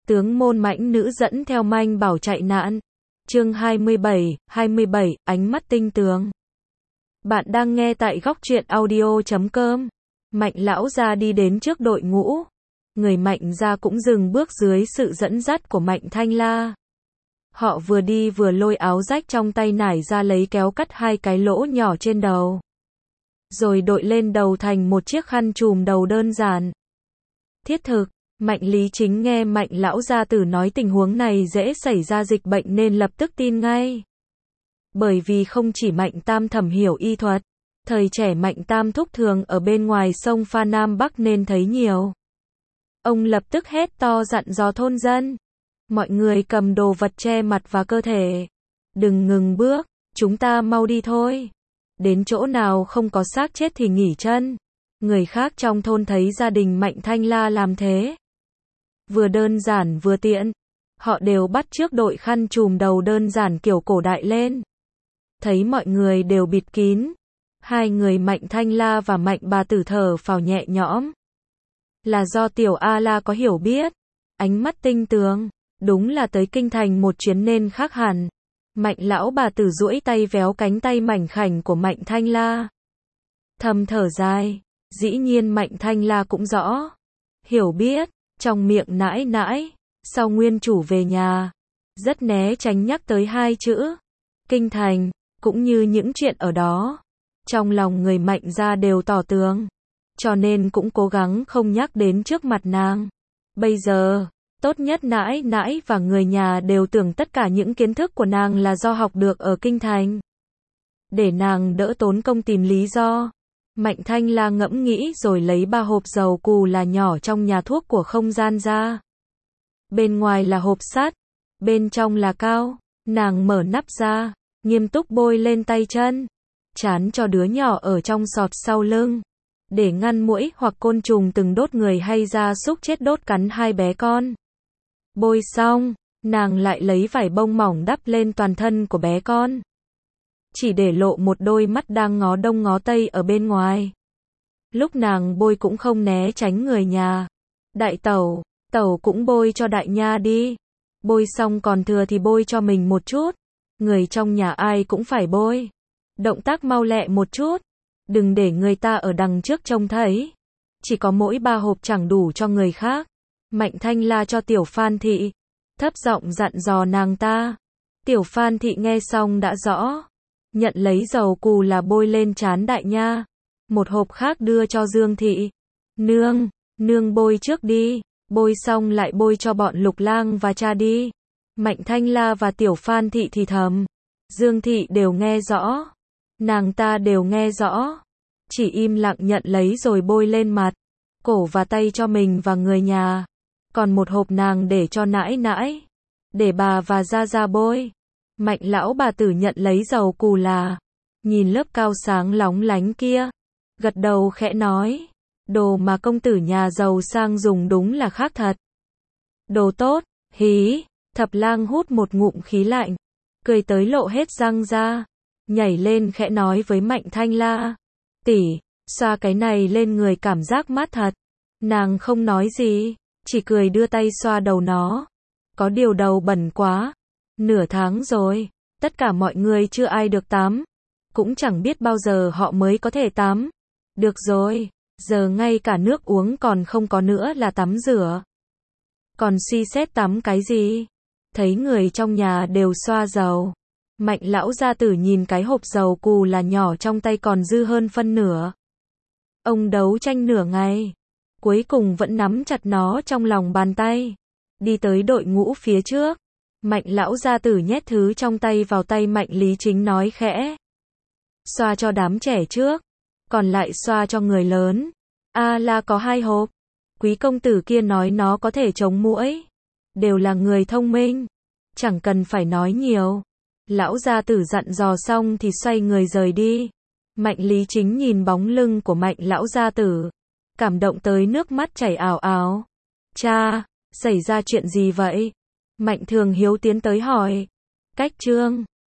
tướng môn mãnh nữ dẫn theo manh bảo chạy nạn. Chương 27, ánh mắt tinh tường. Bạn đang nghe tại góc truyện audio.com. Mạnh lão gia đi đến trước đội ngũ. Người Mạnh gia cũng dừng bước dưới sự dẫn dắt của Mạnh Thanh La. Họ vừa đi vừa lôi áo rách trong tay nải ra lấy kéo cắt hai cái lỗ nhỏ trên đầu. Rồi đội lên đầu thành một chiếc khăn trùm đầu đơn giản. Thiết thực, Mạnh Lý Chính nghe Mạnh lão gia tử nói tình huống này dễ xảy ra dịch bệnh nên lập tức tin ngay. Bởi vì không chỉ Mạnh Tam thẩm hiểu y thuật, thời trẻ Mạnh Tam thúc thường ở bên ngoài sông Pha Nam Bắc nên thấy nhiều. Ông lập tức hét to dặn dò thôn dân. Mọi người cầm đồ vật che mặt và cơ thể. Đừng ngừng bước, chúng ta mau đi thôi. Đến chỗ nào không có xác chết thì nghỉ chân. Người khác trong thôn thấy gia đình Mạnh Thanh La làm thế. Vừa đơn giản vừa tiện. Họ đều bắt chước đội khăn trùm đầu đơn giản kiểu cổ đại lên. Thấy mọi người đều bịt kín. Hai người Mạnh Thanh La và Mạnh bà tử thở phào nhẹ nhõm. Là do tiểu A La có hiểu biết. Ánh mắt tinh tường. Đúng là tới kinh thành một chuyến nên khác hẳn. Mạnh lão bà tử duỗi tay véo cánh tay mảnh khảnh của Mạnh Thanh La. Thầm thở dài. Dĩ nhiên Mạnh Thanh La cũng rõ. Hiểu biết. Trong miệng nãi nãi. Sau nguyên chủ về nhà. Rất né tránh nhắc tới hai chữ. Kinh thành. Cũng như những chuyện ở đó. Trong lòng người Mạnh gia đều tỏ tường. Cho nên cũng cố gắng không nhắc đến trước mặt nàng. Bây giờ, tốt nhất nãi nãi và người nhà đều tưởng tất cả những kiến thức của nàng là do học được ở kinh thành. Để nàng đỡ tốn công tìm lý do. Mạnh Thanh La ngẫm nghĩ rồi lấy 3 hộp dầu cù là nhỏ trong nhà thuốc của không gian ra. Bên ngoài là hộp sắt, bên trong là cao. Nàng mở nắp ra, nghiêm túc bôi lên tay chân. Chán cho đứa nhỏ ở trong sọt sau lưng. Để ngăn muỗi hoặc côn trùng từng đốt người hay gia súc chết đốt cắn hai bé con. Bôi xong, nàng lại lấy vải bông mỏng đắp lên toàn thân của bé con. Chỉ để lộ một đôi mắt đang ngó đông ngó tây ở bên ngoài. Lúc nàng bôi cũng không né tránh người nhà. Đại tẩu, tẩu cũng bôi cho đại nha đi. Bôi xong còn thừa thì bôi cho mình một chút. Người trong nhà ai cũng phải bôi. Động tác mau lẹ một chút. Đừng để người ta ở đằng trước trông thấy. Chỉ có mỗi 3 hộp chẳng đủ cho người khác. Mạnh Thanh La cho Tiểu Phan Thị. Thấp giọng dặn dò nàng ta. Tiểu Phan Thị nghe xong đã rõ. Nhận lấy dầu cù là bôi lên trán đại nha. Một hộp khác đưa cho Dương Thị. Nương bôi trước đi. Bôi xong lại bôi cho bọn Lục Lang và cha đi. Mạnh Thanh La và Tiểu Phan Thị thì thầm. Dương Thị đều nghe rõ. Nàng ta đều nghe rõ. Chỉ im lặng nhận lấy rồi bôi lên mặt, cổ và tay cho mình và người nhà. Còn một hộp nàng để cho nãi nãi. Để bà và gia gia bôi. Mạnh lão bà tử nhận lấy dầu cù là. Nhìn lớp cao sáng lóng lánh kia. Gật đầu khẽ nói. Đồ mà công tử nhà giàu sang dùng đúng là khác thật. Đồ tốt, hí. Thập Lang hút một ngụm khí lạnh. Cười tới lộ hết răng ra. Nhảy lên khẽ nói với Mạnh Thanh La. Tỷ, xoa cái này lên người cảm giác mát thật. Nàng không nói gì, chỉ cười đưa tay xoa đầu nó. Có điều đầu bẩn quá. Nửa tháng rồi, tất cả mọi người chưa ai được tắm. Cũng chẳng biết bao giờ họ mới có thể tắm. Được rồi, giờ ngay cả nước uống còn không có nữa là tắm rửa. Còn suy xét tắm cái gì? Thấy người trong nhà đều xoa dầu. Mạnh lão gia tử nhìn cái hộp dầu cù là nhỏ trong tay còn dư hơn phân nửa. Ông đấu tranh nửa ngày. Cuối cùng vẫn nắm chặt nó trong lòng bàn tay. Đi tới đội ngũ phía trước. Mạnh lão gia tử nhét thứ trong tay vào tay Mạnh Lý Chính nói khẽ. Xoa cho đám trẻ trước. Còn lại xoa cho người lớn. A La có 2 hộp. Quý công tử kia nói nó có thể chống muỗi. Đều là người thông minh. Chẳng cần phải nói nhiều. Lão gia tử dặn dò xong thì xoay người rời đi. Mạnh Lý Chính nhìn bóng lưng của Mạnh lão gia tử. Cảm động tới nước mắt chảy ào ào. Cha, xảy ra chuyện gì vậy? Mạnh Thường Hiếu tiến tới hỏi. Cách Trương.